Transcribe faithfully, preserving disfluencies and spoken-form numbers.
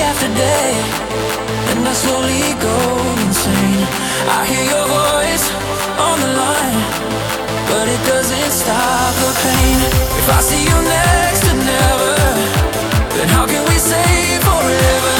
after day, and I slowly go insane. I hear your voice on the line, but it doesn't stop the pain. If I see you next to never, then how can we say forever?